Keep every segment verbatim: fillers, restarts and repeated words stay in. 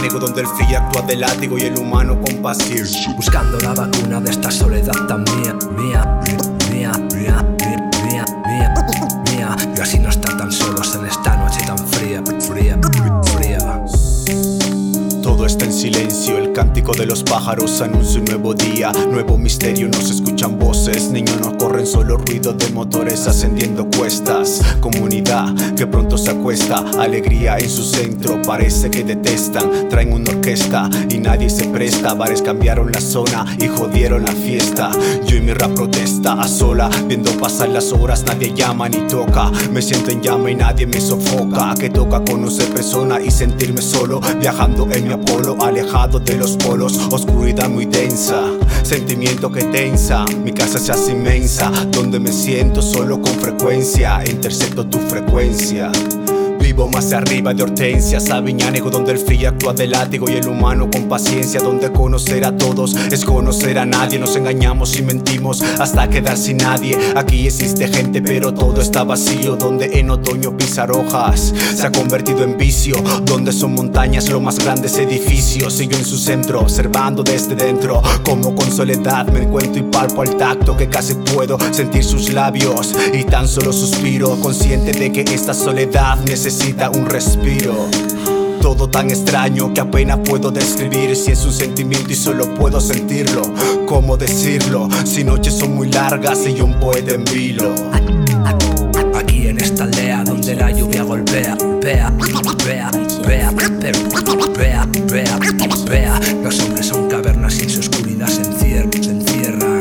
Sabiñánigo, donde el frío actúa de látigo y el humano compasivo. Buscando la vacuna de esta soledad tan mía, mía, mía, mía, mía, mía, mía, mía. Y así no estar tan solos en esta noche tan fría, fría, fría. Todo está en silencio, el cántico de los pájaros anuncia un nuevo día, nuevo misterio, no se escuchan voces, niños no corren, solo ruido de motores ascendiendo cuestas. Comunidad que pronto se acuesta, alegría en su centro, parece que detestan, traen una orquesta y nadie se presta. Bares cambiaron la zona y jodieron la fiesta. Yo y mi rap protesta a sola, viendo pasar las horas, nadie llama ni toca. Me siento en llama y nadie me sofoca, que toca conocer personas y sentirme solo, viajando en mi Apolo, alejado de los polos, oscuridad muy densa, sentimiento que tensa, mi casa se hace inmensa, donde me siento solo con frecuencia, intercepto tu frecuencia. Vivo más arriba de Hortensia, Sabiñánigo, donde el frío actúa de látigo y el humano con paciencia, donde conocer a todos es conocer a nadie. Nos engañamos y mentimos hasta quedar sin nadie. Aquí existe gente pero todo está vacío, donde en otoño pisar hojas se ha convertido en vicio, donde son montañas los más grandes edificios. Y yo en su centro, observando desde dentro, como con soledad me encuentro y palpo al tacto, que casi puedo sentir sus labios y tan solo suspiro, consciente de que esta soledad necesita Necesita un respiro. Todo tan extraño que apenas puedo describir. Si es un sentimiento y solo puedo sentirlo, ¿cómo decirlo? Si noches son muy largas y yo un poeta en vilo. Aquí en esta aldea donde la lluvia golpea, vea, vea, vea, vea, vea, vea. Los hombres son cavernas y en su oscuridad se encierran, se encierran.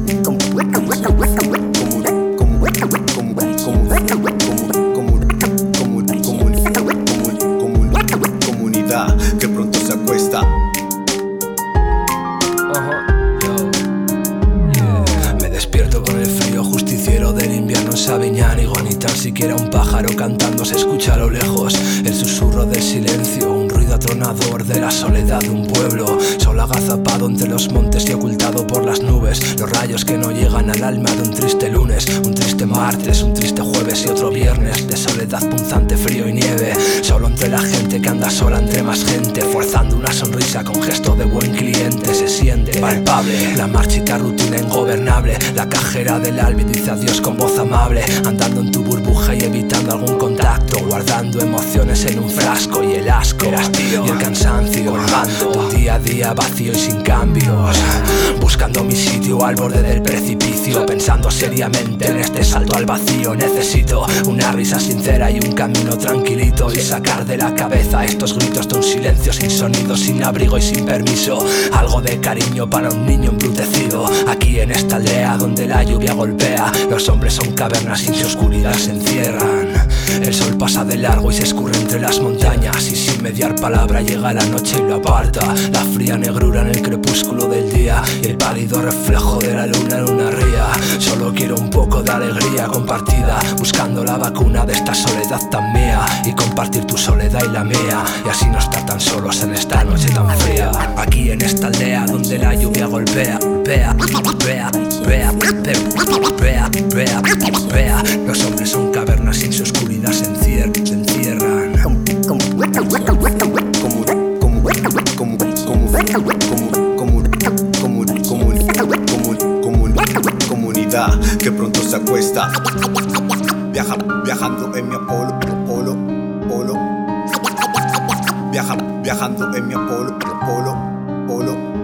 Que pronto se acuesta. Uh-huh. Yo. Yeah. Me despierto con el frío justiciero del invierno en Sabiñánigo. Ni tan siquiera un pájaro cantando se escucha a lo lejos. El susurro del silencio, un ruido atronador de la soledad de un pueblo, solo agazapado entre los montes y ocultado por las nubes. Los rayos que no llegan al alma de un triste lunes, un triste martes, un triste jueves y otro viernes de soledad punzante, frío y nieve. Solo entre la gente que anda sola entre más gente, forzando una sonrisa con gesto de buen cliente. Se siente palpable la marchita rutina ingobernable. La cajera del Albi dice adiós con voz amable, andando en tu burbuja y evitando algún contacto, guardando emociones en un frasco y el asco y el cansancio, colgando tu día a día vacío y sin cambios, buscando mi sitio al borde del precipicio, pensando seriamente en este salto al vacío. Necesito una risa sincera y un camino tranquilito, y sacar de la cabeza estos gritos de un silencio sin sonido, sin abrigo y sin permiso. Algo de cariño para un niño embrutecido. Aquí en esta aldea donde la lluvia golpea, los hombres son cavernas y en su oscuridad se encierran. El sol pasa de largo y se escurre entre las montañas, y sin mediar palabra llega la noche y lo aparta. La fría negrura en el crepúsculo del día y el pálido reflejo de la luna en una ría. Solo quiero un poco de alegría compartida, buscando la vacuna de esta soledad tan mía, y compartir tu soledad y la mía, y así no estar tan solos en esta noche tan fría. Aquí en esta aldea donde la lluvia golpea, vea, vea, vea, vea, vea, vea. Los hombres son cavernas y en su oscuridad se encierran, se encierran. Comunidad que pronto se acuesta, Viaja, viajando en mi Apolo, polo, polo. Viaja, viajando en mi Apolo, polo, polo.